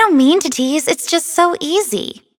don't mean to tease, it's just so easy.